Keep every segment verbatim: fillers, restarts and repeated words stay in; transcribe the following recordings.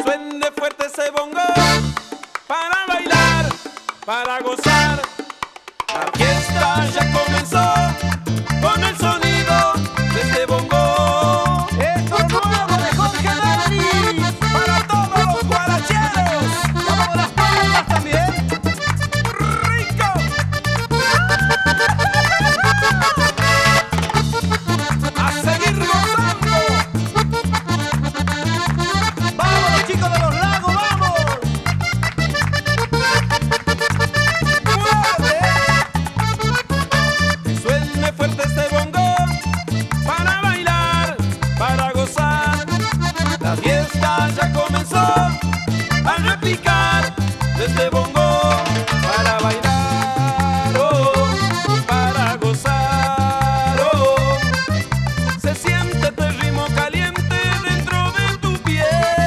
suene fuerte ese bongo, para bailar, para gozar. La fiesta ya comenzó con el sonido de este bongo. ¡Esto es nuevo de Jorge Bernis! Para todos los guaracheros, ¡Vamos las palmas también! rico. A seguir gozando. ¡Vamos los chicos de los lagos, vamos! Que suene fuerte este bongo, para bailar, para gozar. La fiesta ya comenzó, a repicar de este bongo, para bailar, oh, para gozar, oh. Se siente este ritmo caliente dentro de tu piel,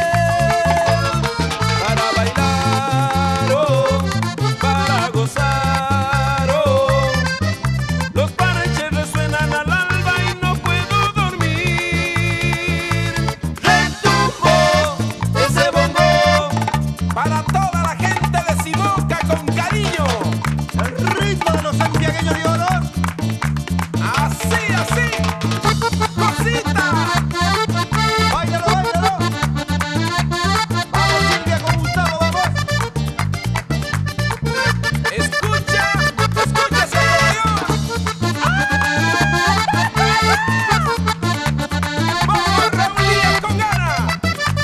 para bailar, oh, para gozar, oh. Los parches resuenan al alba y no puedo dormir. Retumbo ese bongo para toda la gente de Simoca con cariño. El ritmo de los santiagueños de oro. Así, así, cosita. ¡Báilalo, báilalo! ¡Vamos, Silvia, con Gustavo, vamos! Escucha, escucha ese acordeón. Vamos, Raúl Díaz con ganas.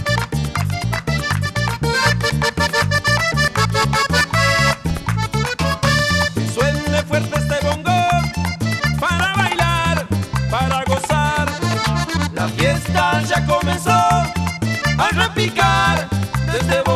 Que suene fuerte este bongo, para bailar, para gozar. La fiesta ya comenzó, a repicar desde